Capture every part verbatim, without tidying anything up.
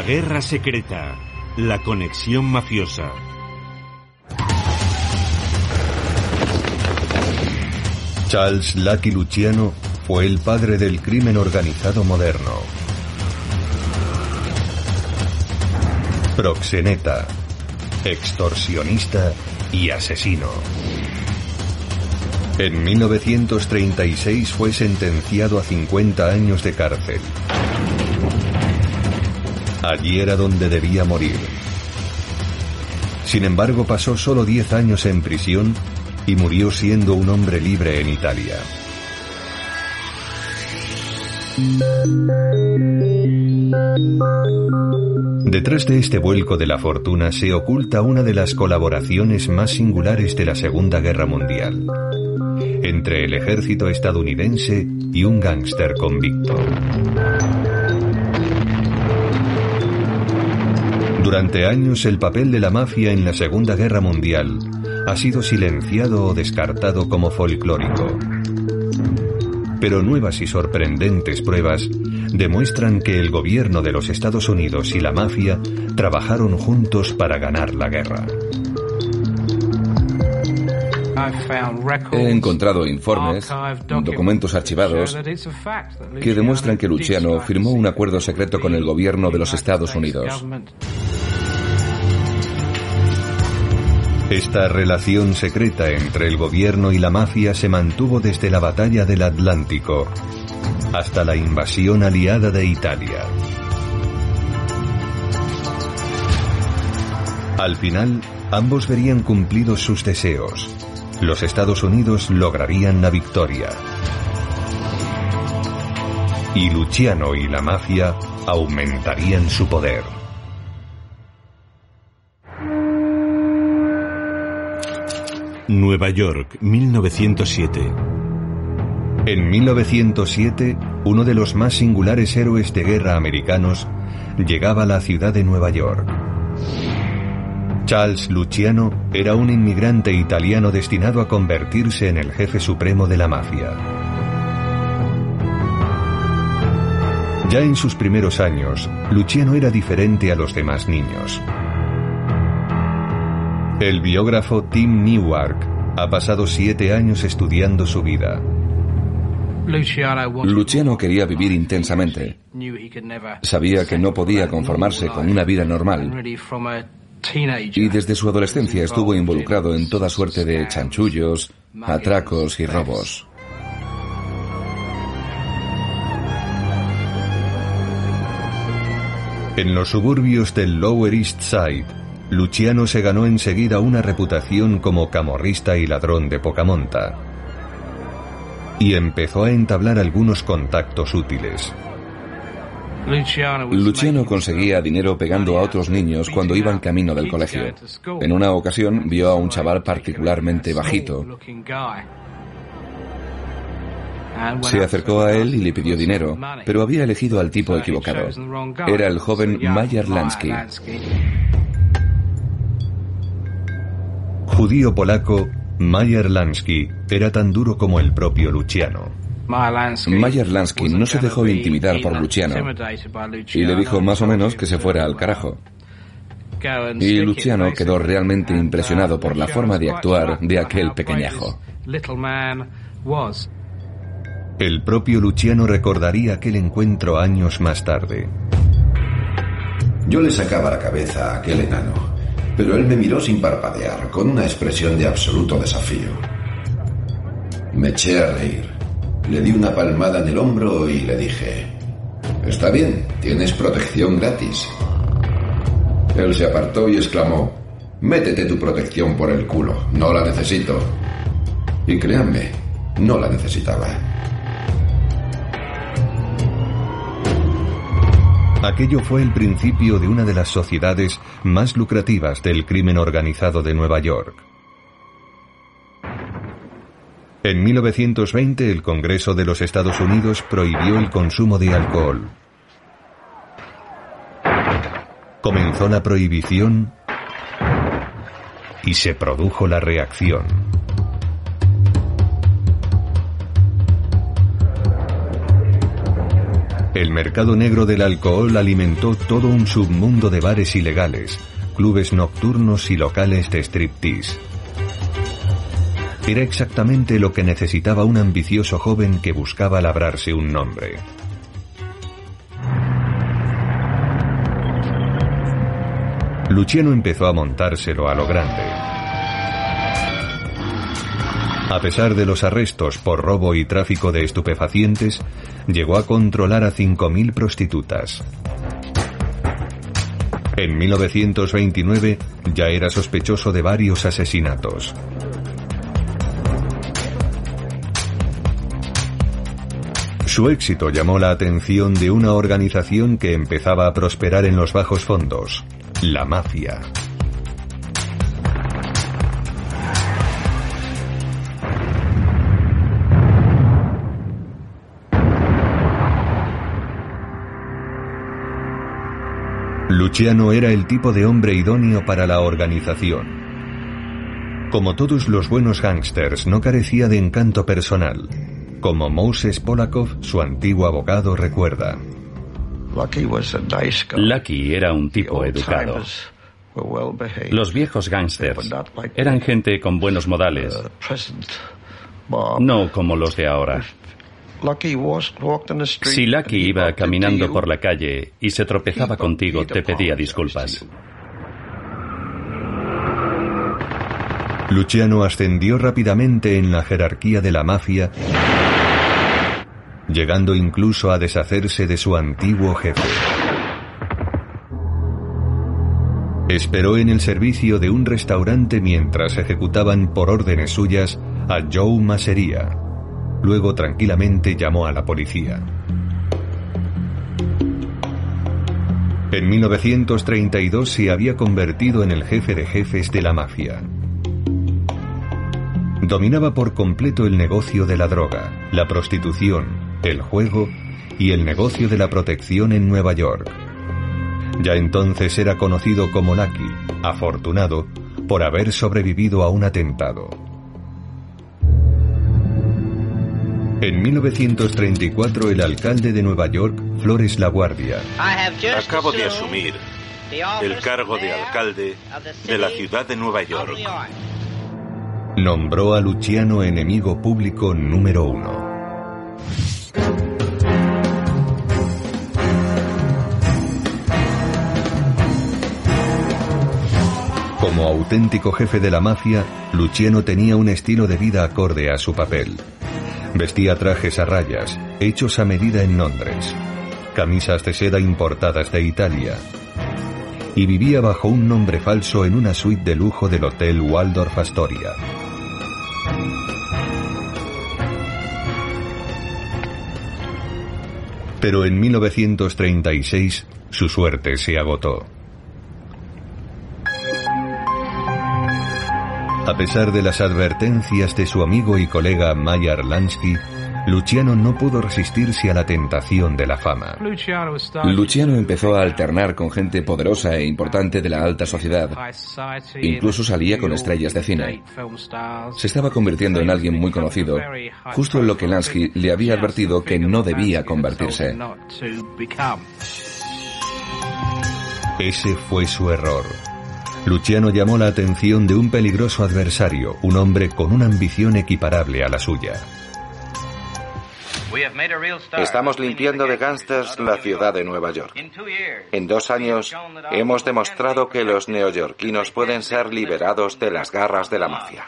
La guerra secreta. La conexión mafiosa. Charles Lucky Luciano fue el padre del crimen organizado moderno. Proxeneta, extorsionista y asesino. En mil novecientos treinta y seis fue sentenciado a cincuenta años de cárcel. Allí era donde debía morir. Sin embargo, pasó solo diez años en prisión y murió siendo un hombre libre en Italia. Detrás de este vuelco de la fortuna se oculta una de las colaboraciones más singulares de la Segunda Guerra Mundial, entre el ejército estadounidense y un gángster convicto. Durante años, el papel de la mafia en la Segunda Guerra Mundial ha sido silenciado o descartado como folclórico. Pero nuevas y sorprendentes pruebas demuestran que el gobierno de los Estados Unidos y la mafia trabajaron juntos para ganar la guerra. He encontrado informes, documentos archivados, que demuestran que Luciano firmó un acuerdo secreto con el gobierno de los Estados Unidos. Esta relación secreta entre el gobierno y la mafia se mantuvo desde la batalla del Atlántico hasta la invasión aliada de Italia. Al final, ambos verían cumplidos sus deseos. Los Estados Unidos lograrían la victoria. Y Luciano y la mafia aumentarían su poder. Nueva York, mil novecientos siete. En mil novecientos siete, uno de los más singulares héroes de guerra americanos llegaba a la ciudad de Nueva York. Charles Luciano era un inmigrante italiano destinado a convertirse en el jefe supremo de la mafia. Ya en sus primeros años, Luciano era diferente a los demás niños. El biógrafo Tim Newark ha pasado siete años estudiando su vida. Luciano quería vivir intensamente. Sabía que no podía conformarse con una vida normal. Y desde su adolescencia estuvo involucrado en toda suerte de chanchullos, atracos y robos. En los suburbios del Lower East Side, Luciano se ganó enseguida una reputación como camorrista y ladrón de poca monta. Y empezó a entablar algunos contactos útiles. Luciano conseguía dinero pegando a otros niños cuando iban camino del colegio. En una ocasión vio a un chaval particularmente bajito. Se acercó a él y le pidió dinero, pero había elegido al tipo equivocado. Era el joven Meyer Lansky. Judío polaco, Meyer Lansky era tan duro como el propio Luciano. Meyer Lansky no se dejó intimidar por Luciano y le dijo más o menos que se fuera al carajo. Y Luciano quedó realmente impresionado por la forma de actuar de aquel pequeñajo. El propio Luciano recordaría aquel encuentro años más tarde. Yo le sacaba la cabeza a aquel enano, pero él me miró sin parpadear, con una expresión de absoluto desafío. Me eché a reír. Le di una palmada en el hombro y le dije: «Está bien, tienes protección gratis». Él se apartó y exclamó: «Métete tu protección por el culo, no la necesito». Y créanme, no la necesitaba. Aquello fue el principio de una de las sociedades más lucrativas del crimen organizado de Nueva York. En mil novecientos veinte, el Congreso de los Estados Unidos prohibió el consumo de alcohol. Comenzó la prohibición y se produjo la reacción. El mercado negro del alcohol alimentó todo un submundo de bares ilegales, clubes nocturnos y locales de striptease. Era exactamente lo que necesitaba un ambicioso joven que buscaba labrarse un nombre. Luciano empezó a montárselo a lo grande. A pesar de los arrestos por robo y tráfico de estupefacientes, llegó a controlar a cinco mil prostitutas. En mil novecientos veintinueve ya era sospechoso de varios asesinatos. Su éxito llamó la atención de una organización que empezaba a prosperar en los bajos fondos, la mafia. Luciano era el tipo de hombre idóneo para la organización. Como todos los buenos gángsters, no carecía de encanto personal. Como Moses Polakov, su antiguo abogado, recuerda. Lucky era un tipo educado. Los viejos gángsters eran gente con buenos modales, no como los de ahora. Si Lucky iba caminando por la calle y se tropezaba contigo, te pedía disculpas. Luciano ascendió rápidamente en la jerarquía de la mafia, llegando incluso a deshacerse de su antiguo jefe. Esperó en el servicio de un restaurante mientras ejecutaban por órdenes suyas a Joe Masseria. Luego tranquilamente llamó a la policía. En mil novecientos treinta y dos se había convertido en el jefe de jefes de la mafia. Dominaba por completo el negocio de la droga, la prostitución, el juego y el negocio de la protección en Nueva York. Ya entonces era conocido como Lucky, afortunado por haber sobrevivido a un atentado. En mil novecientos treinta y cuatro, el alcalde de Nueva York, Flores LaGuardia, acabo de asumir el cargo de alcalde de la ciudad de Nueva York. Nombró a Luciano enemigo público número uno. Como auténtico jefe de la mafia, Luciano tenía un estilo de vida acorde a su papel. Vestía trajes a rayas, hechos a medida en Londres, camisas de seda importadas de Italia, y vivía bajo un nombre falso en una suite de lujo del Hotel Waldorf Astoria. Pero en mil novecientos treinta y seis su suerte se agotó. A pesar de las advertencias de su amigo y colega Meyer Lansky, Luciano no pudo resistirse a la tentación de la fama. Luciano empezó a alternar con gente poderosa e importante de la alta sociedad. Incluso salía con estrellas de cine. Se estaba convirtiendo en alguien muy conocido, justo en lo que Lansky le había advertido que no debía convertirse. Ese fue su error. Luciano llamó la atención de un peligroso adversario, un hombre con una ambición equiparable a la suya. Estamos limpiando de gángsters la ciudad de Nueva York. En dos años hemos demostrado que los neoyorquinos pueden ser liberados de las garras de la mafia.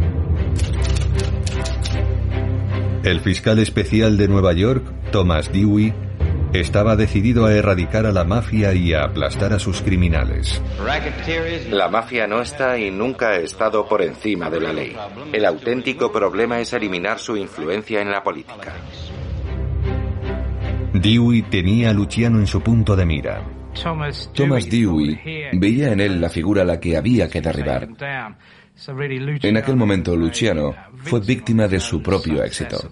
El fiscal especial de Nueva York, Thomas Dewey, estaba decidido a erradicar a la mafia y a aplastar a sus criminales. La mafia no está y nunca ha estado por encima de la ley. El auténtico problema es eliminar su influencia en la política. Dewey tenía a Luciano en su punto de mira. Thomas Dewey veía en él la figura a la que había que derribar. En aquel momento, Luciano fue víctima de su propio éxito.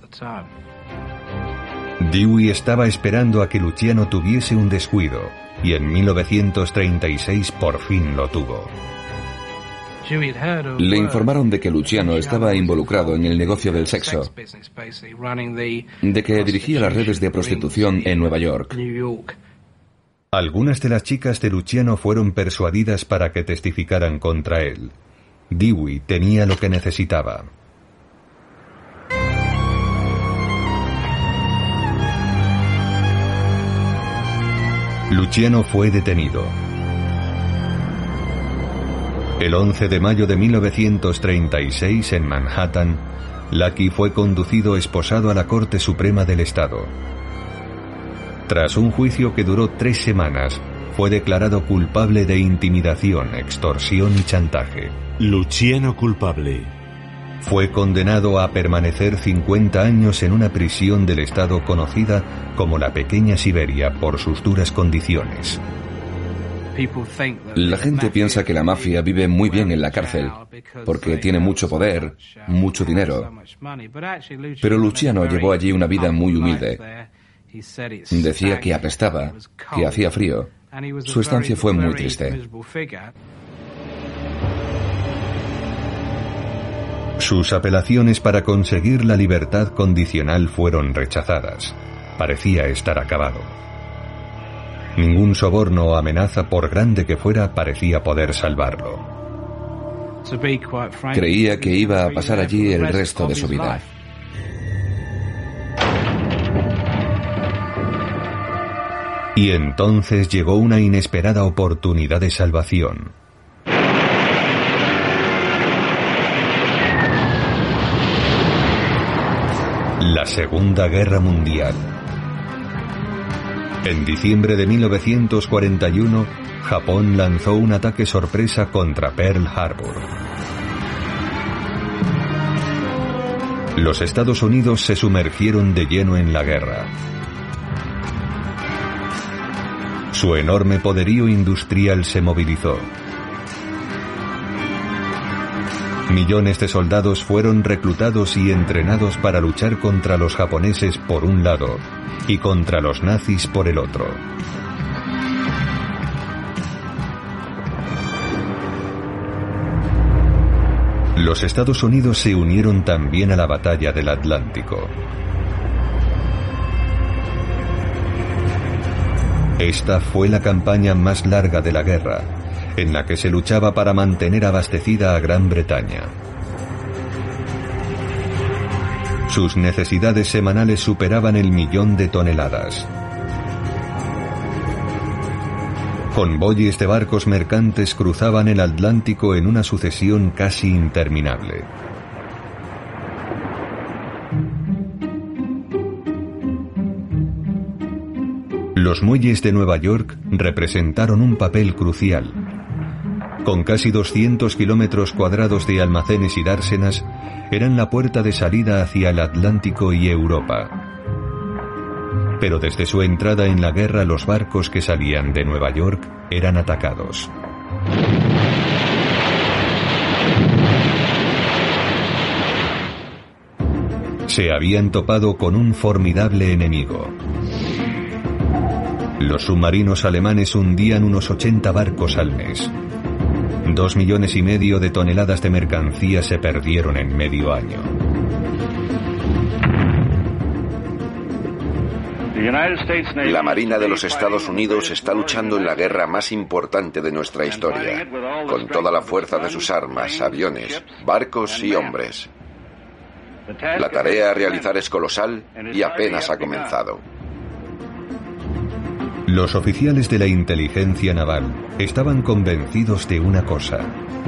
Dewey estaba esperando a que Luciano tuviese un descuido, y en mil novecientos treinta y seis por fin lo tuvo. Le informaron de que Luciano estaba involucrado en el negocio del sexo, de que dirigía las redes de prostitución en Nueva York. Algunas de las chicas de Luciano fueron persuadidas para que testificaran contra él. Dewey tenía lo que necesitaba. Luciano fue detenido. El once de mayo de mil novecientos treinta y seis, en Manhattan, Lucky fue conducido esposado a la Corte Suprema del Estado. Tras un juicio que duró tres semanas, fue declarado culpable de intimidación, extorsión y chantaje. Luciano culpable. Fue condenado a permanecer cincuenta años en una prisión del Estado conocida como la Pequeña Siberia por sus duras condiciones. La gente piensa que la mafia vive muy bien en la cárcel, porque tiene mucho poder, mucho dinero. Pero Luciano llevó allí una vida muy humilde. Decía que apestaba, que hacía frío. Su estancia fue muy triste. Sus apelaciones para conseguir la libertad condicional fueron rechazadas. Parecía estar acabado. Ningún soborno o amenaza, por grande que fuera, parecía poder salvarlo. Creía que iba a pasar allí el resto de su vida. Y entonces llegó una inesperada oportunidad de salvación. La Segunda Guerra Mundial. En diciembre de mil novecientos cuarenta y uno, Japón lanzó un ataque sorpresa contra Pearl Harbor. Los Estados Unidos se sumergieron de lleno en la guerra. Su enorme poderío industrial se movilizó. Millones de soldados fueron reclutados y entrenados para luchar contra los japoneses por un lado y contra los nazis por el otro. Los Estados Unidos se unieron también a la batalla del Atlántico. Esta fue la campaña más larga de la guerra, en la que se luchaba para mantener abastecida a Gran Bretaña. Sus necesidades semanales superaban el millón de toneladas. Convoyes de barcos mercantes cruzaban el Atlántico en una sucesión casi interminable. Los muelles de Nueva York representaron un papel crucial. Con casi doscientos kilómetros cuadrados de almacenes y dársenas, eran la puerta de salida hacia el Atlántico y Europa. Pero desde su entrada en la guerra, los barcos que salían de Nueva York eran atacados. Se habían topado con un formidable enemigo. Los submarinos alemanes hundían unos ochenta barcos al mes. Dos millones y medio de toneladas de mercancía se perdieron en medio año. La Marina de los Estados Unidos está luchando en la guerra más importante de nuestra historia, con toda la fuerza de sus armas, aviones, barcos y hombres. La tarea a realizar es colosal y apenas ha comenzado. Los oficiales de la inteligencia naval estaban convencidos de una cosa: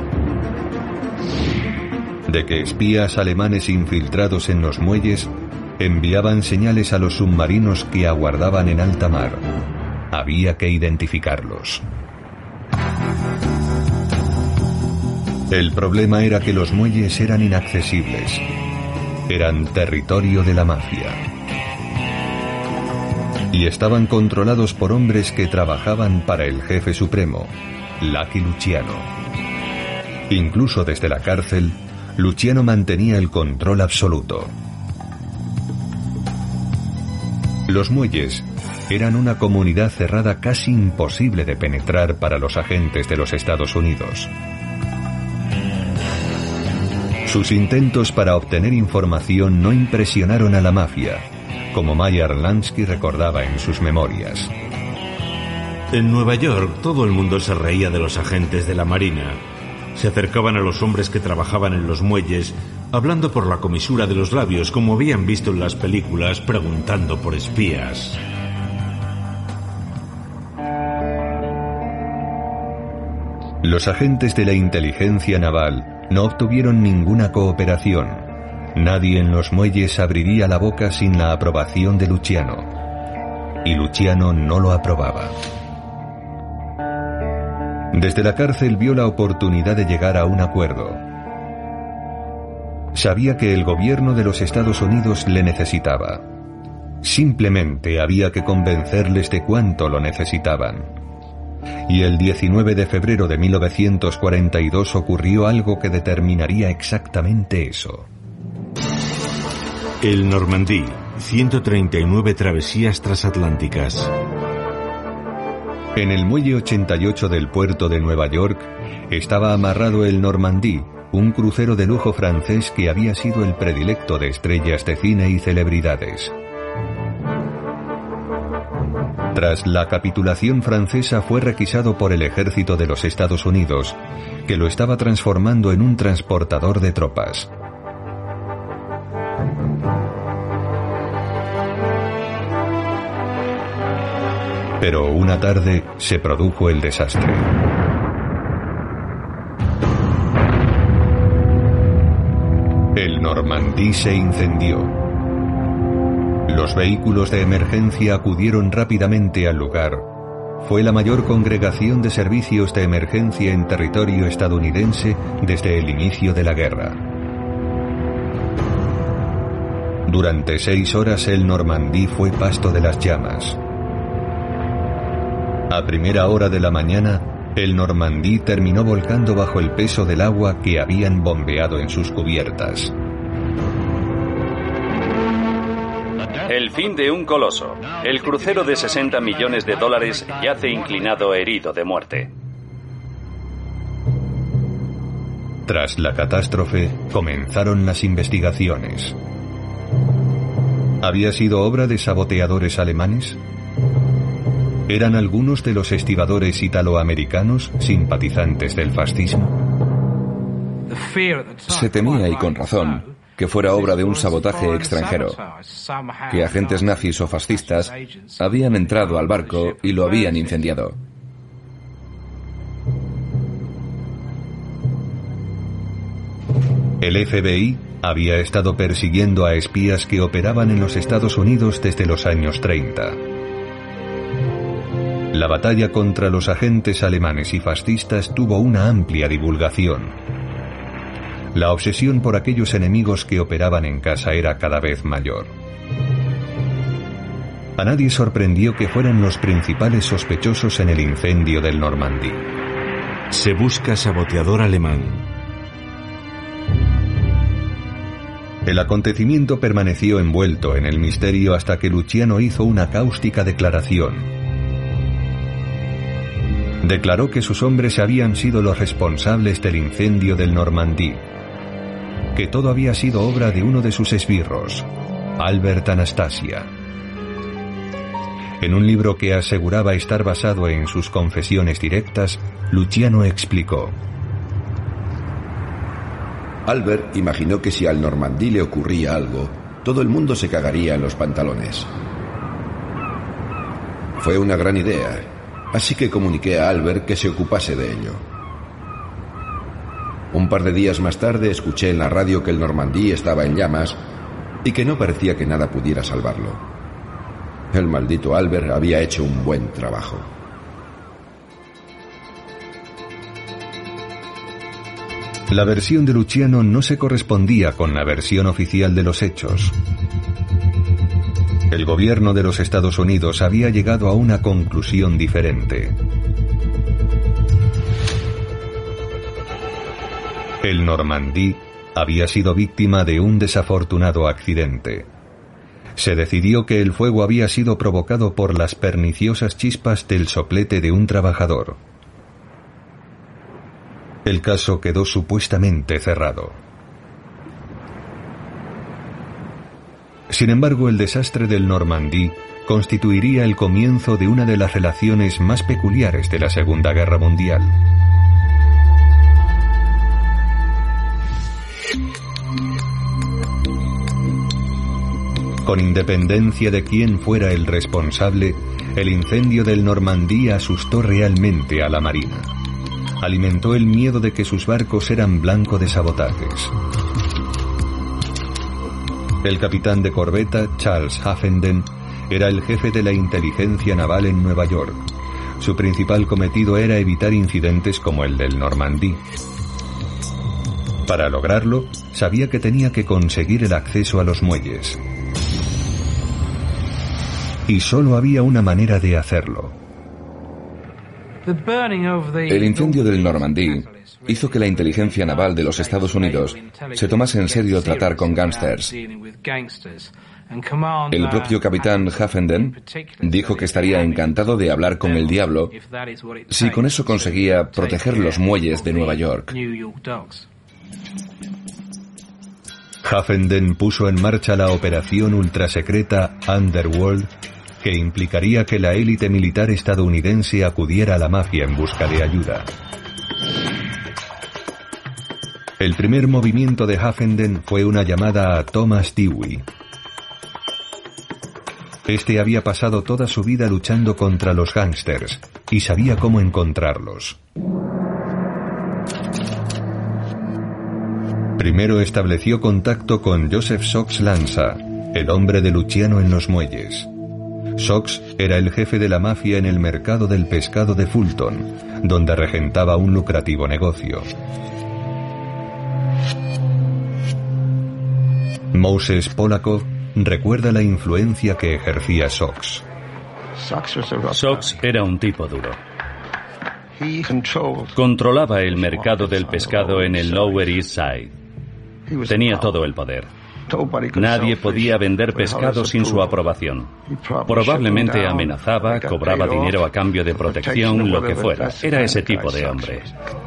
de que espías alemanes infiltrados en los muelles enviaban señales a los submarinos que aguardaban en alta mar. Había que identificarlos. El problema era que los muelles eran inaccesibles. Eran territorio de la mafia. Y estaban controlados por hombres que trabajaban para el jefe supremo, Lucky Luciano. Incluso desde la cárcel, Luciano mantenía el control absoluto. Los muelles eran una comunidad cerrada casi imposible de penetrar para los agentes de los Estados Unidos. Sus intentos para obtener información no impresionaron a la mafia, como Meyer Lansky recordaba en sus memorias. En Nueva York todo el mundo se reía de los agentes de la Marina. Se acercaban a los hombres que trabajaban en los muelles, hablando por la comisura de los labios, como habían visto en las películas, preguntando por espías. Los agentes de la inteligencia naval no obtuvieron ninguna cooperación. Nadie en los muelles abriría la boca sin la aprobación de Luciano. Y Luciano no lo aprobaba. Desde la cárcel vio la oportunidad de llegar a un acuerdo. Sabía que el gobierno de los Estados Unidos le necesitaba. Simplemente había que convencerles de cuánto lo necesitaban. Y el diecinueve de febrero de mil novecientos cuarenta y dos ocurrió algo que determinaría exactamente eso. El Normandí, ciento treinta y nueve travesías transatlánticas. En el muelle ochenta y ocho del puerto de Nueva York estaba amarrado el Normandí, un crucero de lujo francés que había sido el predilecto de estrellas de cine y celebridades. Tras la capitulación francesa fue requisado por el ejército de los Estados Unidos, que lo estaba transformando en un transportador de tropas. Pero una tarde se produjo el desastre. El Normandí se incendió. Los vehículos de emergencia acudieron rápidamente al lugar. Fue la mayor congregación de servicios de emergencia en territorio estadounidense desde el inicio de la guerra. Durante seis horas el Normandí fue pasto de las llamas. A primera hora de la mañana, el Normandí terminó volcando bajo el peso del agua que habían bombeado en sus cubiertas. El fin de un coloso. El crucero de sesenta millones de dólares yace inclinado herido de muerte. Tras la catástrofe, comenzaron las investigaciones. ¿Había sido obra de saboteadores alemanes? ¿Eran algunos de los estibadores italoamericanos simpatizantes del fascismo? Se temía, y con razón, que fuera obra de un sabotaje extranjero, que agentes nazis o fascistas habían entrado al barco y lo habían incendiado. El F B I había estado persiguiendo a espías que operaban en los Estados Unidos desde los años treinta. La batalla contra los agentes alemanes y fascistas tuvo una amplia divulgación. La obsesión por aquellos enemigos que operaban en casa era cada vez mayor. A nadie sorprendió que fueran los principales sospechosos en el incendio del Normandí. Se busca saboteador alemán. El acontecimiento permaneció envuelto en el misterio hasta que Luciano hizo una cáustica declaración. Declaró que sus hombres habían sido los responsables del incendio del Normandí, que todo había sido obra de uno de sus esbirros, Albert Anastasia. En un libro que aseguraba estar basado en sus confesiones directas, Luciano explicó: Albert imaginó que si al Normandí le ocurría algo, todo el mundo se cagaría en los pantalones. Fue una gran idea, así que comuniqué a Albert que se ocupase de ello. Un par de días más tarde escuché en la radio que el Normandí estaba en llamas y que no parecía que nada pudiera salvarlo. El maldito Albert había hecho un buen trabajo. La versión de Luciano no se correspondía con la versión oficial de los hechos. El gobierno de los Estados Unidos había llegado a una conclusión diferente. El Normandí había sido víctima de un desafortunado accidente. Se decidió que el fuego había sido provocado por las perniciosas chispas del soplete de un trabajador. El caso quedó supuestamente cerrado. Sin embargo, el desastre del Normandí constituiría el comienzo de una de las relaciones más peculiares de la Segunda Guerra Mundial. Con independencia de quién fuera el responsable, el incendio del Normandí asustó realmente a la Marina. Alimentó el miedo de que sus barcos eran blanco de sabotajes. El capitán de corbeta, Charles Haffenden, era el jefe de la inteligencia naval en Nueva York. Su principal cometido era evitar incidentes como el del Normandí. Para lograrlo, sabía que tenía que conseguir el acceso a los muelles. Y solo había una manera de hacerlo. El incendio del Normandí hizo que la inteligencia naval de los Estados Unidos se tomase en serio tratar con gángsters. El propio capitán Haffenden dijo que estaría encantado de hablar con el diablo si con eso conseguía proteger los muelles de Nueva York. Haffenden puso en marcha la operación ultrasecreta Underworld, que implicaría que la élite militar estadounidense acudiera a la mafia en busca de ayuda. El primer movimiento de Haffenden fue una llamada a Thomas Dewey. Este había pasado toda su vida luchando contra los gángsters y sabía cómo encontrarlos. Primero estableció contacto con Joseph Sox Lanza, el hombre de Luciano en los muelles. Sox era el jefe de la mafia en el mercado del pescado de Fulton, donde regentaba un lucrativo negocio. Moses Polakov recuerda la influencia que ejercía Sox. Sox era un tipo duro. Controlaba el mercado del pescado en el Lower East Side. Tenía todo el poder. Nadie podía vender pescado sin su aprobación. Probablemente amenazaba, cobraba dinero a cambio de protección, lo que fuera. Era ese tipo de hombre.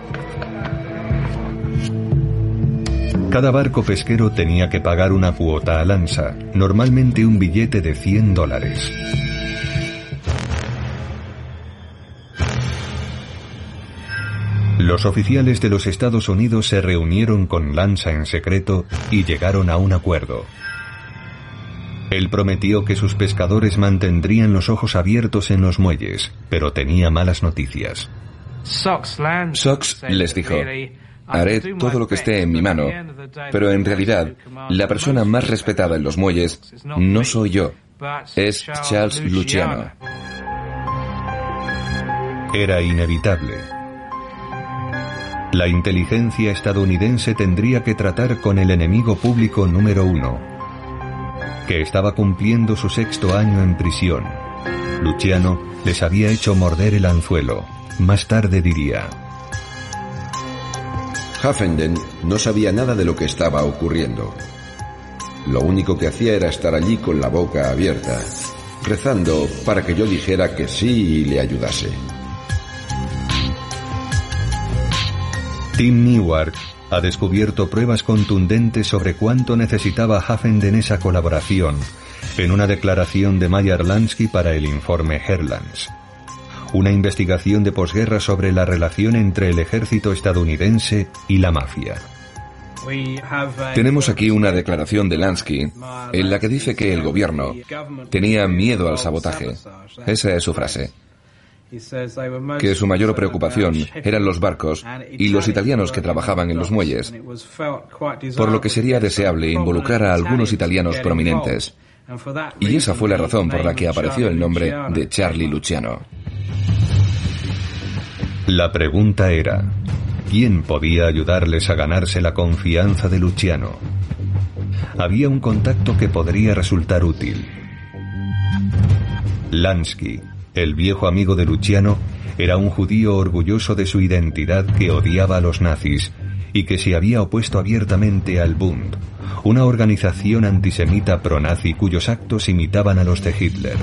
Cada barco pesquero tenía que pagar una cuota a Lanza, normalmente un billete de cien dólares. Los oficiales de los Estados Unidos se reunieron con Lanza en secreto y llegaron a un acuerdo. Él prometió que sus pescadores mantendrían los ojos abiertos en los muelles, pero tenía malas noticias. Sox les dijo: haré todo lo que esté en mi mano, pero en realidad, la persona más respetada en los muelles no soy yo, es Charles Luciano. Era inevitable. La inteligencia estadounidense tendría que tratar con el enemigo público número uno, que estaba cumpliendo su sexto año en prisión. Luciano les había hecho morder el anzuelo. Más tarde diría: Haffenden no sabía nada de lo que estaba ocurriendo. Lo único que hacía era estar allí con la boca abierta, rezando para que yo dijera que sí y le ayudase. Tim Newark ha descubierto pruebas contundentes sobre cuánto necesitaba Haffenden esa colaboración en una declaración de Meyer Lansky para el informe Herlands, una investigación de posguerra sobre la relación entre el ejército estadounidense y la mafia. Tenemos aquí una declaración de Lansky en la que dice que el gobierno tenía miedo al sabotaje. Esa es su frase. Que su mayor preocupación eran los barcos y los italianos que trabajaban en los muelles, por lo que sería deseable involucrar a algunos italianos prominentes. Y esa fue la razón por la que apareció el nombre de Charlie Luciano. La pregunta era: ¿quién podía ayudarles a ganarse la confianza de Luciano? Había un contacto que podría resultar útil. Lansky, el viejo amigo de Luciano, era un judío orgulloso de su identidad que odiaba a los nazis y que se había opuesto abiertamente al Bund, una organización antisemita pro-nazi cuyos actos imitaban a los de Hitler.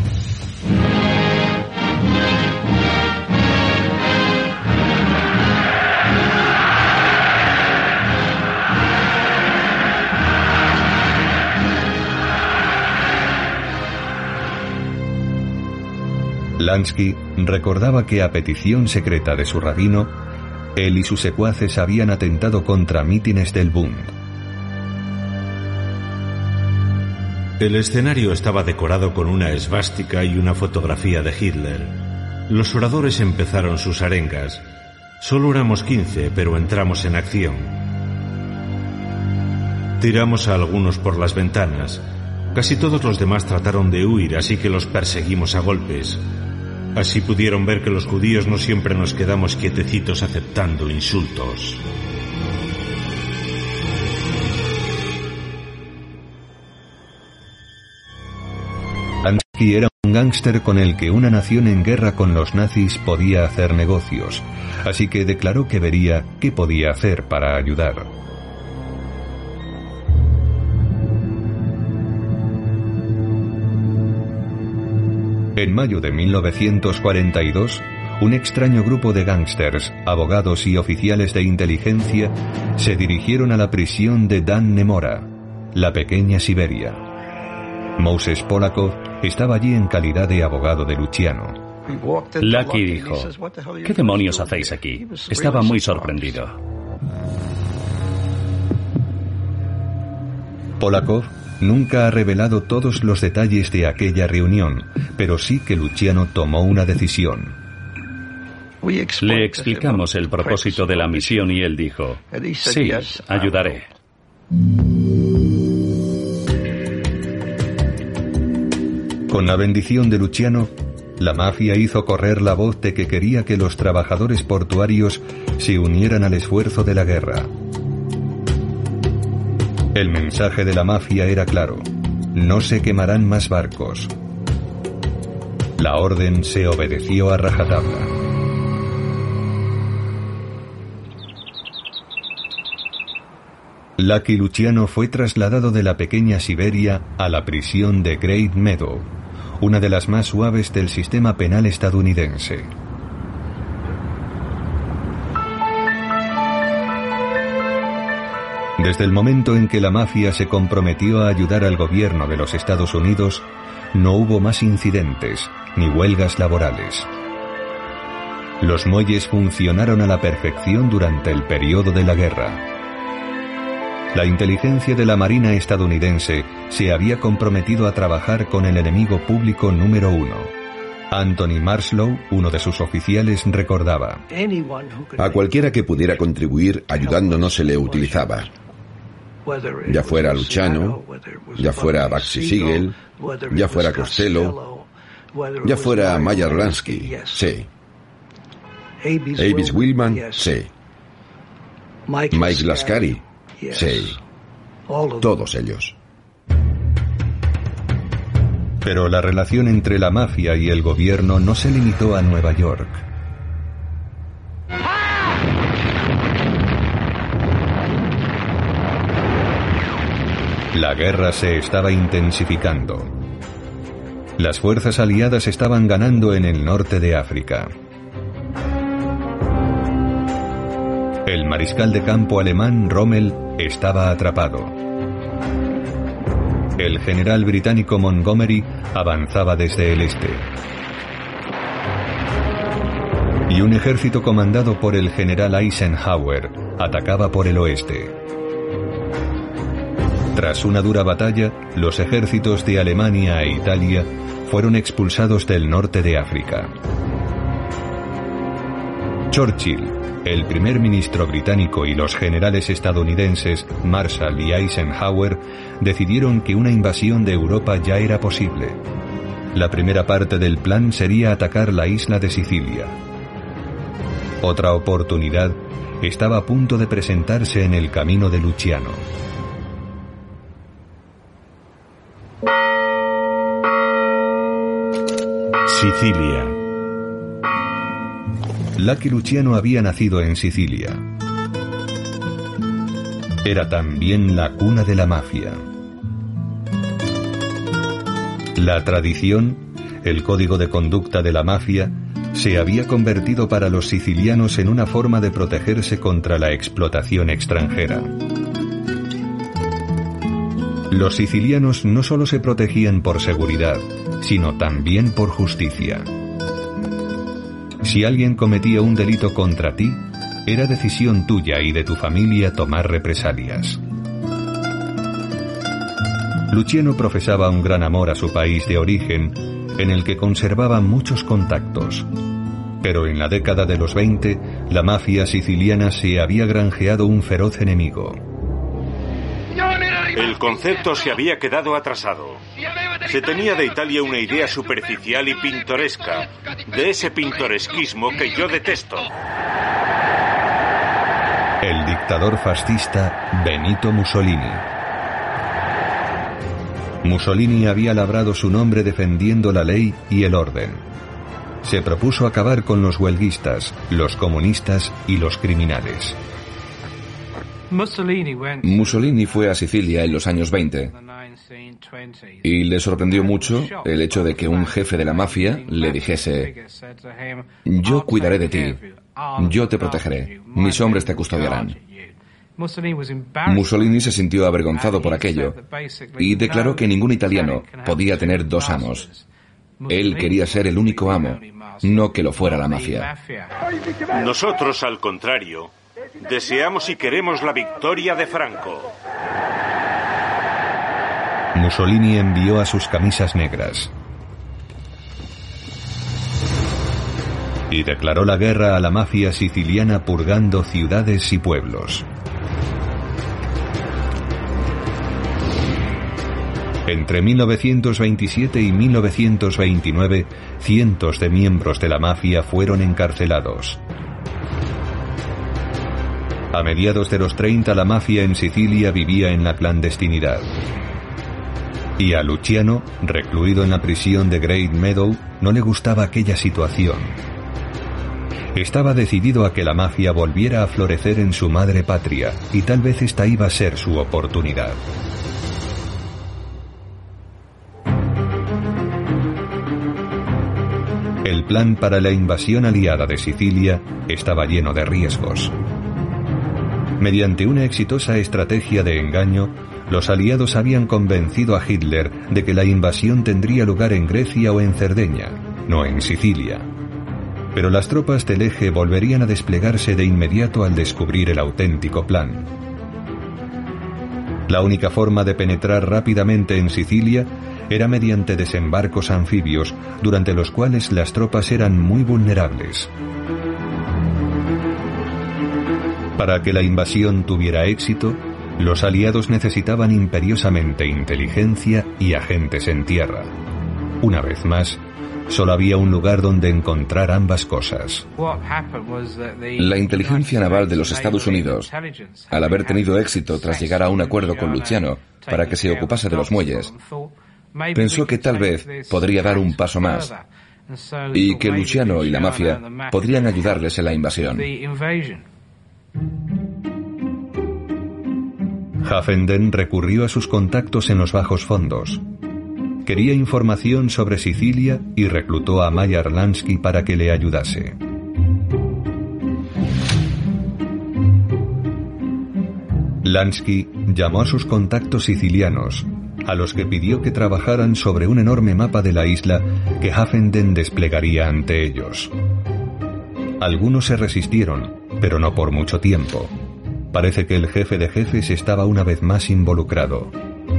Lansky recordaba que a petición secreta de su rabino, él y sus secuaces habían atentado contra mítines del Bund. El escenario estaba decorado con una esvástica y una fotografía de Hitler. Los oradores empezaron sus arengas. Solo éramos quince, pero entramos en acción. Tiramos a algunos por las ventanas. Casi todos los demás trataron de huir, así que los perseguimos a golpes. Así pudieron ver que los judíos no siempre nos quedamos quietecitos aceptando insultos. Lansky era un gángster con el que una nación en guerra con los nazis podía hacer negocios, así que declaró que vería qué podía hacer para ayudar. En mayo de mil novecientos cuarenta y dos, un extraño grupo de gángsters, abogados y oficiales de inteligencia se dirigieron a la prisión de Dan Nemora, la pequeña Siberia. Moses Polakov estaba allí en calidad de abogado de Luciano. Lucky dijo: ¿qué demonios hacéis aquí? Estaba muy sorprendido. Polakov nunca ha revelado todos los detalles de aquella reunión, pero sí que Luciano tomó una decisión. Le explicamos el propósito de la misión y él dijo: sí, ayudaré. Con la bendición de Luciano, la mafia hizo correr la voz de que quería que los trabajadores portuarios se unieran al esfuerzo de la guerra. El mensaje de la mafia era claro: no se quemarán más barcos. La orden se obedeció a rajatabla. Lucky Luciano fue trasladado de la pequeña Siberia a la prisión de Great Meadow, una de las más suaves del sistema penal estadounidense. Desde el momento en que la mafia se comprometió a ayudar al gobierno de los Estados Unidos, no hubo más incidentes ni huelgas laborales. Los muelles funcionaron a la perfección durante el periodo de la guerra. La inteligencia de la Marina estadounidense se había comprometido a trabajar con el enemigo público número uno. Anthony Marslow, uno de sus oficiales, recordaba: a cualquiera que pudiera contribuir ayudándonos se le utilizaba. Ya fuera Luciano, ya fuera Baxi Siegel, ya fuera Costello, ya fuera Meyer Lansky, sí. Avis Willman, sí. Mike Lascari, sí. Todos ellos. Pero la relación entre la mafia y el gobierno no se limitó a Nueva York. La guerra se estaba intensificando. Las fuerzas aliadas estaban ganando en el norte de África. El mariscal de campo alemán Rommel estaba atrapado. El general británico Montgomery avanzaba desde el este. Y un ejército comandado por el general Eisenhower atacaba por el oeste. Tras una dura batalla, los ejércitos de Alemania e Italia fueron expulsados del norte de África. Churchill, el primer ministro británico, y los generales estadounidenses Marshall y Eisenhower decidieron que una invasión de Europa ya era posible. La primera parte del plan sería atacar la isla de Sicilia. Otra oportunidad estaba a punto de presentarse en el camino de Luciano. Sicilia. Lucky Luciano había nacido en Sicilia. Era también la cuna de la mafia. La tradición, el código de conducta de la mafia, se había convertido para los sicilianos en una forma de protegerse contra la explotación extranjera. Los sicilianos no solo se protegían por seguridad, sino también por justicia. Si alguien cometía un delito contra ti, era decisión tuya y de tu familia tomar represalias. Luciano profesaba un gran amor a su país de origen, en el que conservaba muchos contactos. Pero en la década de los veinte, la mafia siciliana se había granjeado un feroz enemigo. El concepto se había quedado atrasado. Se tenía de Italia una idea superficial y pintoresca, de ese pintoresquismo que yo detesto. El dictador fascista Benito Mussolini. Mussolini había labrado su nombre defendiendo la ley y el orden. Se propuso acabar con los huelguistas, los comunistas y los criminales. Mussolini fue a Sicilia en los años veinte y le sorprendió mucho el hecho de que un jefe de la mafia le dijese: yo cuidaré de ti, yo te protegeré, mis hombres te custodiarán. Mussolini se sintió avergonzado por aquello y declaró que ningún italiano podía tener dos amos. Él quería ser el único amo, no que lo fuera la mafia. Nosotros, al contrario, deseamos y queremos la victoria de Franco. Mussolini envió a sus camisas negras y declaró la guerra a la mafia siciliana, purgando ciudades y pueblos. Entre mil novecientos veintisiete y mil novecientos veintinueve, cientos de miembros de la mafia fueron encarcelados. A mediados de los treinta, la mafia en Sicilia vivía en la clandestinidad. Y a Luciano, recluido en la prisión de Great Meadow, no le gustaba aquella situación. Estaba decidido a que la mafia volviera a florecer en su madre patria, y tal vez esta iba a ser su oportunidad. El plan para la invasión aliada de Sicilia estaba lleno de riesgos. Mediante una exitosa estrategia de engaño, los aliados habían convencido a Hitler de que la invasión tendría lugar en Grecia o en Cerdeña, no en Sicilia. Pero las tropas del Eje volverían a desplegarse de inmediato al descubrir el auténtico plan. La única forma de penetrar rápidamente en Sicilia era mediante desembarcos anfibios, durante los cuales las tropas eran muy vulnerables. Para que la invasión tuviera éxito, los aliados necesitaban imperiosamente inteligencia y agentes en tierra. Una vez más, solo había un lugar donde encontrar ambas cosas. La inteligencia naval de los Estados Unidos, al haber tenido éxito tras llegar a un acuerdo con Luciano para que se ocupase de los muelles, pensó que tal vez podría dar un paso más y que Luciano y la mafia podrían ayudarles en la invasión. Haffenden recurrió a sus contactos en los bajos fondos. Quería información sobre Sicilia y reclutó a Meyer Lansky para que le ayudase. Lansky llamó a sus contactos sicilianos, a los que pidió que trabajaran sobre un enorme mapa de la isla que Haffenden desplegaría ante ellos. Algunos se resistieron, pero no por mucho tiempo. Parece que el jefe de jefes estaba una vez más involucrado.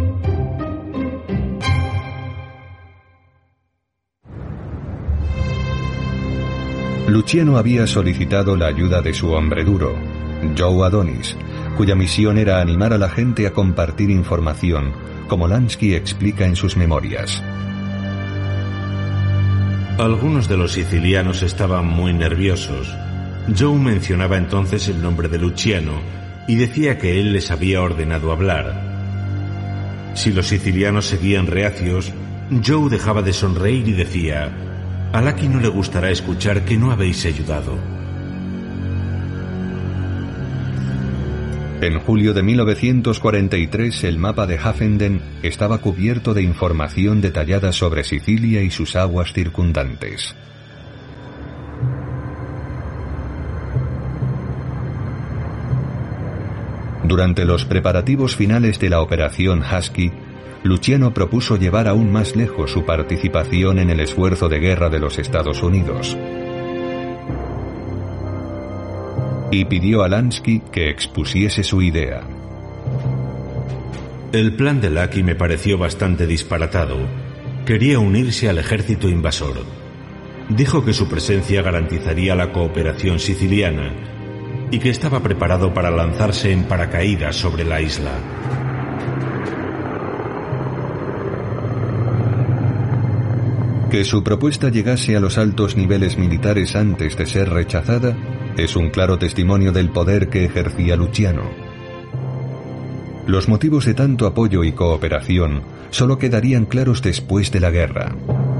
Luciano había solicitado la ayuda de su hombre duro, Joe Adonis, cuya misión era animar a la gente a compartir información, como Lansky explica en sus memorias. Algunos de los sicilianos estaban muy nerviosos. Joe mencionaba entonces el nombre de Luciano y decía que él les había ordenado hablar. Si los sicilianos seguían reacios, Joe dejaba de sonreír y decía: a Lucky no le gustará escuchar que no habéis ayudado. En julio de mil novecientos cuarenta y tres, el mapa de Haffenden estaba cubierto de información detallada sobre Sicilia y sus aguas circundantes. Durante los preparativos finales de la Operación Husky, Luciano propuso llevar aún más lejos su participación en el esfuerzo de guerra de los Estados Unidos. y pidió a Lansky que expusiese su idea. El plan de Lucky me pareció bastante disparatado. Quería unirse al ejército invasor. Dijo que su presencia garantizaría la cooperación siciliana y que estaba preparado para lanzarse en paracaídas sobre la isla. Que su propuesta llegase a los altos niveles militares antes de ser rechazada es un claro testimonio del poder que ejercía Luciano. Los motivos de tanto apoyo y cooperación solo quedarían claros después de la guerra.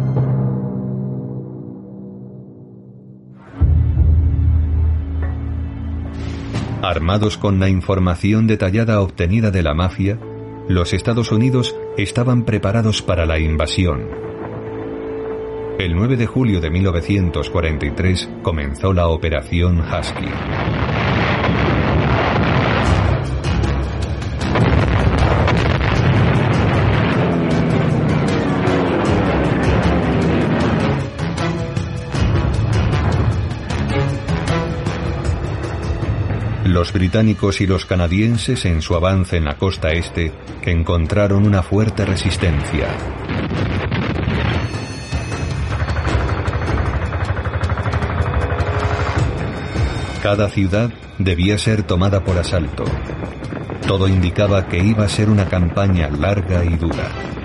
Armados con la información detallada obtenida de la mafia, los Estados Unidos estaban preparados para la invasión. El nueve de julio de mil novecientos cuarenta y tres comenzó la Operación Husky. Los británicos y los canadienses, en su avance en la costa este, encontraron una fuerte resistencia. Cada ciudad debía ser tomada por asalto. Todo indicaba que iba a ser una campaña larga y dura.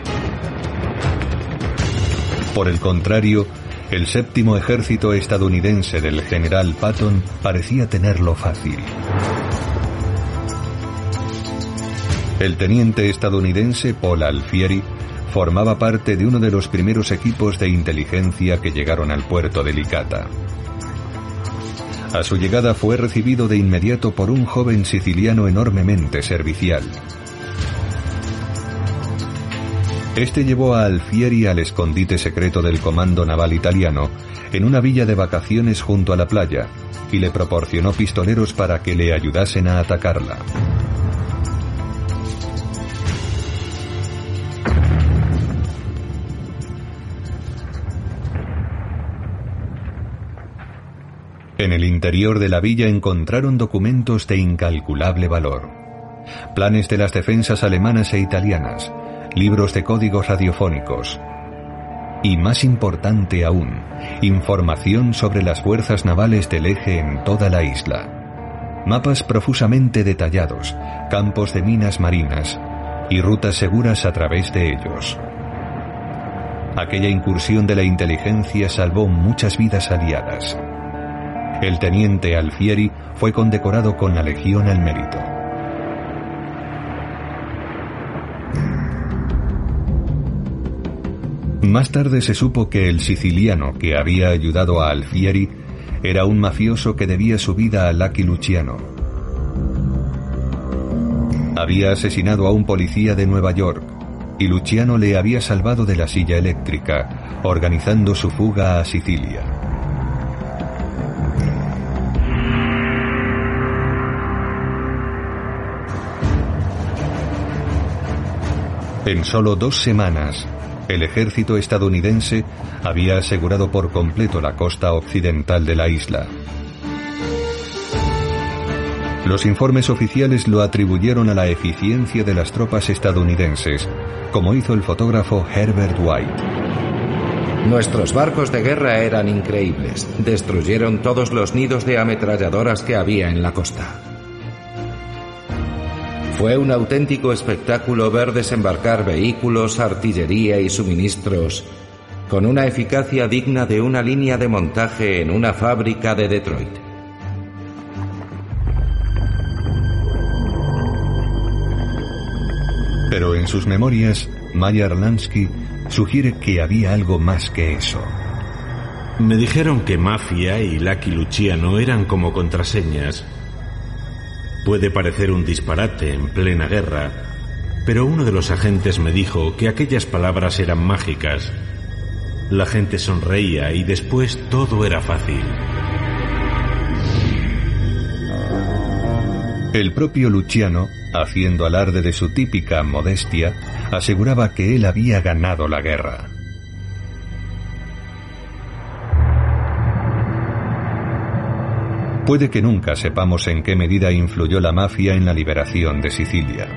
Por el contrario, el séptimo ejército estadounidense del general Patton parecía tenerlo fácil. El teniente estadounidense Paul Alfieri formaba parte de uno de los primeros equipos de inteligencia que llegaron al puerto de Licata. A su llegada fue recibido de inmediato por un joven siciliano enormemente servicial. Este llevó a Alfieri al escondite secreto del Comando Naval Italiano en una villa de vacaciones junto a la playa y le proporcionó pistoleros para que le ayudasen a atacarla. En el interior de la villa encontraron documentos de incalculable valor. Planes de las defensas alemanas e italianas, libros de códigos radiofónicos y, más importante aún, información sobre las fuerzas navales del eje en toda la isla. Mapas profusamente detallados, campos de minas marinas y rutas seguras a través de ellos. Aquella incursión de la inteligencia salvó muchas vidas aliadas. El teniente Alfieri fue condecorado con la Legión al Mérito. Más tarde se supo que el siciliano que había ayudado a Alfieri era un mafioso que debía su vida a Lucky Luciano. Había asesinado a un policía de Nueva York y Luciano le había salvado de la silla eléctrica, organizando su fuga a Sicilia. En solo dos semanas, el ejército estadounidense había asegurado por completo la costa occidental de la isla. Los informes oficiales lo atribuyeron a la eficiencia de las tropas estadounidenses, como hizo el fotógrafo Herbert White. Nuestros barcos de guerra eran increíbles. Destruyeron todos los nidos de ametralladoras que había en la costa. Fue un auténtico espectáculo ver desembarcar vehículos, artillería y suministros con una eficacia digna de una línea de montaje en una fábrica de Detroit. Pero en sus memorias, Meyer Lansky sugiere que había algo más que eso. Me dijeron que Mafia y Lucky Luciano eran como contraseñas. Puede parecer un disparate en plena guerra, pero uno de los agentes me dijo que aquellas palabras eran mágicas. La gente sonreía y después todo era fácil. El propio Luciano, haciendo alarde de su típica modestia, aseguraba que él había ganado la guerra. Puede que nunca sepamos en qué medida influyó la mafia en la liberación de Sicilia.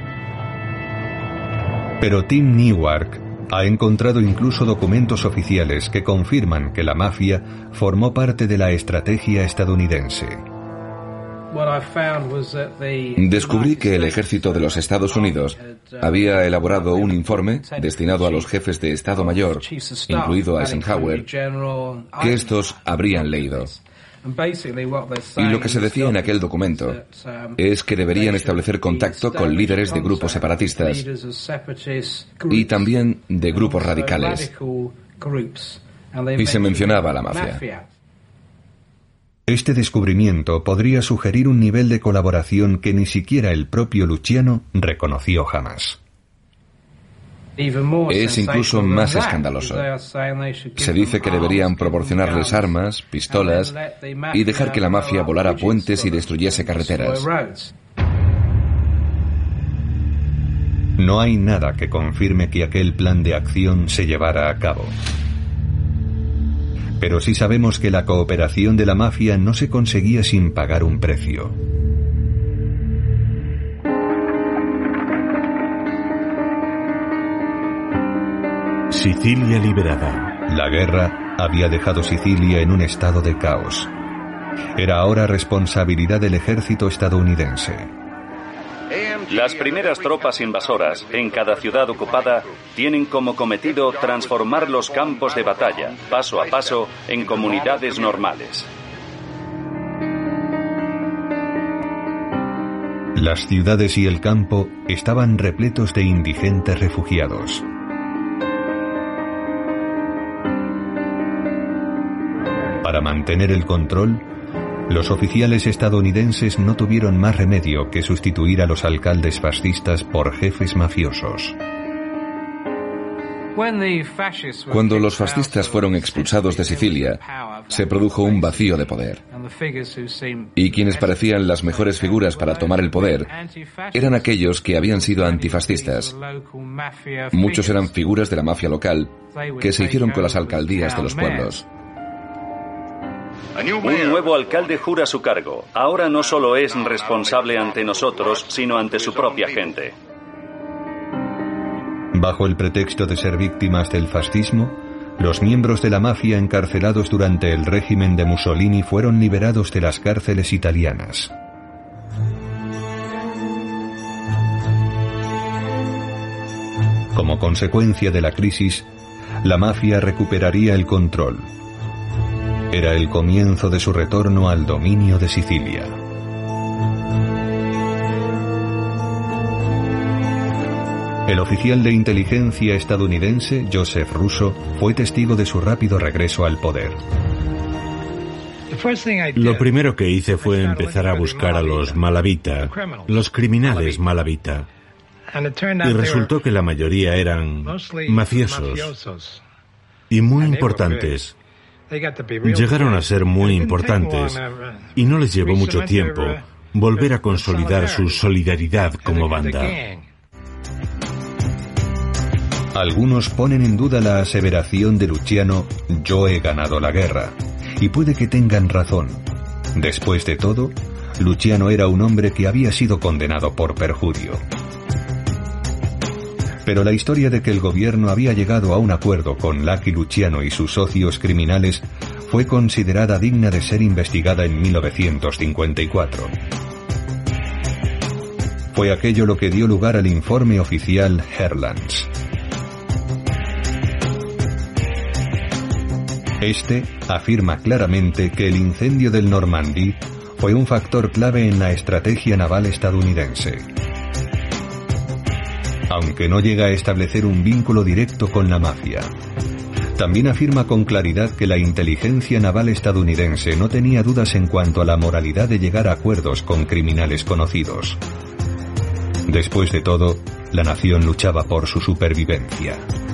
Pero Tim Newark ha encontrado incluso documentos oficiales que confirman que la mafia formó parte de la estrategia estadounidense. Descubrí que el ejército de los Estados Unidos había elaborado un informe destinado a los jefes de Estado Mayor, incluido Eisenhower, que estos habrían leído. Y lo que se decía en aquel documento es que deberían establecer contacto con líderes de grupos separatistas y también de grupos radicales. Y se mencionaba a la mafia. Este descubrimiento podría sugerir un nivel de colaboración que ni siquiera el propio Luciano reconoció jamás. Es incluso más escandaloso. Se dice que deberían proporcionarles armas, pistolas y dejar que la mafia volara puentes y destruyese carreteras. No hay nada que confirme que aquel plan de acción se llevara a cabo. Pero sí sabemos que la cooperación de la mafia no se conseguía sin pagar un precio. Sicilia liberada. La guerra había dejado Sicilia en un estado de caos. Era ahora responsabilidad del ejército estadounidense. Las primeras tropas invasoras en cada ciudad ocupada tienen como cometido transformar los campos de batalla, paso a paso, en comunidades normales. Las ciudades y el campo estaban repletos de indigentes refugiados. Para mantener el control, los oficiales estadounidenses no tuvieron más remedio que sustituir a los alcaldes fascistas por jefes mafiosos. Cuando los fascistas fueron expulsados de Sicilia, se produjo un vacío de poder. Y quienes parecían las mejores figuras para tomar el poder eran aquellos que habían sido antifascistas. Muchos eran figuras de la mafia local que se hicieron con las alcaldías de los pueblos. Un nuevo alcalde jura su cargo. Ahora no solo es responsable ante nosotros, sino ante su propia gente. Bajo el pretexto de ser víctimas del fascismo, los miembros de la mafia encarcelados durante el régimen de Mussolini fueron liberados de las cárceles italianas. Como consecuencia de la crisis, la mafia recuperaría el control. Era el comienzo de su retorno al dominio de Sicilia. El oficial de inteligencia estadounidense, Joseph Russo, fue testigo de su rápido regreso al poder. Lo primero que hice fue empezar a buscar a los malavita, los criminales malavita. Y resultó que la mayoría eran mafiosos y muy importantes. Llegaron a ser muy importantes y no les llevó mucho tiempo volver a consolidar su solidaridad como banda. Algunos ponen en duda la aseveración de Luciano, yo he ganado la guerra, y puede que tengan razón. Después de todo, Luciano era un hombre que había sido condenado por perjurio. Pero la historia de que el gobierno había llegado a un acuerdo con Lucky Luciano y sus socios criminales fue considerada digna de ser investigada en mil novecientos cincuenta y cuatro. Fue aquello lo que dio lugar al informe oficial Herlands. Este afirma claramente que el incendio del Normandí fue un factor clave en la estrategia naval estadounidense. Aunque no llega a establecer un vínculo directo con la mafia. También afirma con claridad que la inteligencia naval estadounidense no tenía dudas en cuanto a la moralidad de llegar a acuerdos con criminales conocidos. Después de todo, la nación luchaba por su supervivencia.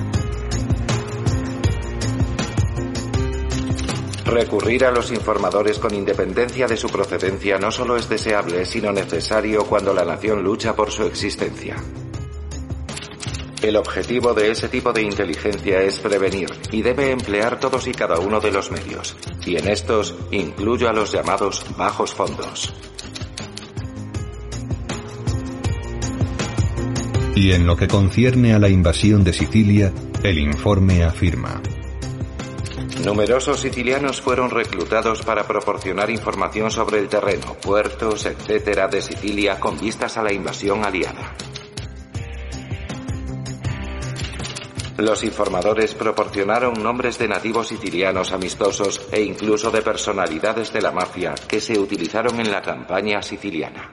Recurrir a los informadores con independencia de su procedencia no solo es deseable, sino necesario cuando la nación lucha por su existencia. El objetivo de ese tipo de inteligencia es prevenir y debe emplear todos y cada uno de los medios. Y en estos incluyo a los llamados bajos fondos. Y en lo que concierne a la invasión de Sicilia, el informe afirma: numerosos sicilianos fueron reclutados para proporcionar información sobre el terreno, puertos, etcétera de Sicilia con vistas a la invasión aliada. Los informadores proporcionaron nombres de nativos sicilianos amistosos e incluso de personalidades de la mafia que se utilizaron en la campaña siciliana.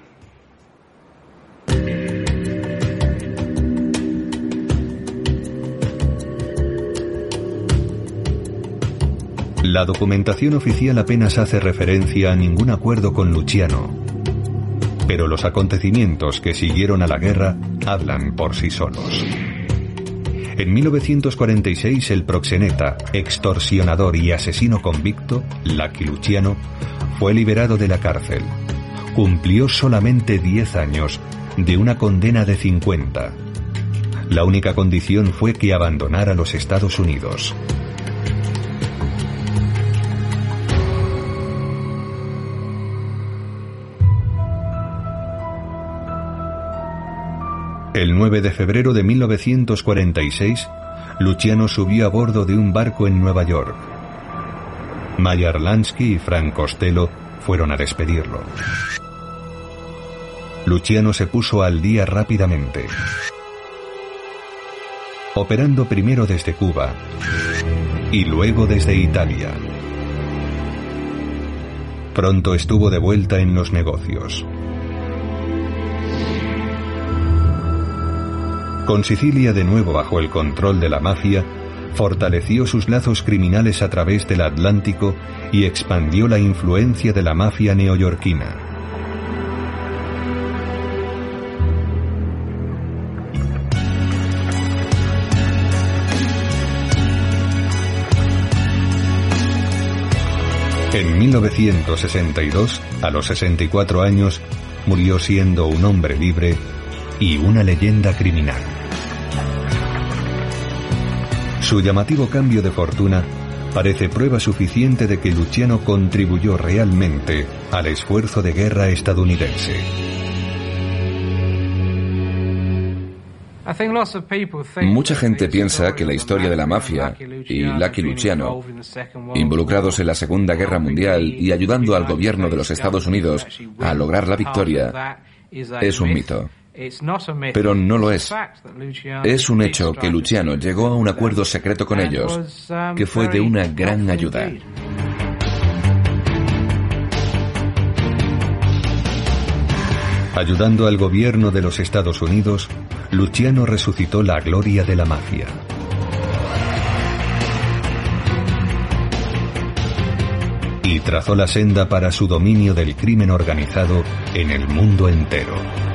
La documentación oficial apenas hace referencia a ningún acuerdo con Luciano, pero los acontecimientos que siguieron a la guerra hablan por sí solos. En mil novecientos cuarenta y seis, el proxeneta, extorsionador y asesino convicto, Lucky Luciano, fue liberado de la cárcel. Cumplió solamente diez años de una condena de cincuenta. La única condición fue que abandonara los Estados Unidos. El nueve de febrero de mil novecientos cuarenta y seis, Luciano subió a bordo de un barco en Nueva York. Meyer Lansky y Frank Costello fueron a despedirlo. Luciano se puso al día rápidamente, operando primero desde Cuba y luego desde Italia. Pronto estuvo de vuelta en los negocios. Con Sicilia de nuevo bajo el control de la mafia, fortaleció sus lazos criminales a través del Atlántico y expandió la influencia de la mafia neoyorquina. En mil novecientos sesenta y dos, a los sesenta y cuatro años, murió siendo un hombre libre y una leyenda criminal. Su llamativo cambio de fortuna parece prueba suficiente de que Luciano contribuyó realmente al esfuerzo de guerra estadounidense. Mucha gente piensa que la historia de la mafia y Lucky Luciano, involucrados en la Segunda Guerra Mundial y ayudando al gobierno de los Estados Unidos a lograr la victoria, es un mito. Pero no lo es. Es un hecho que Luciano llegó a un acuerdo secreto con ellos, que fue de una gran ayuda. Ayudando al gobierno de los Estados Unidos, Luciano resucitó la gloria de la mafia. Y trazó la senda para su dominio del crimen organizado en el mundo entero.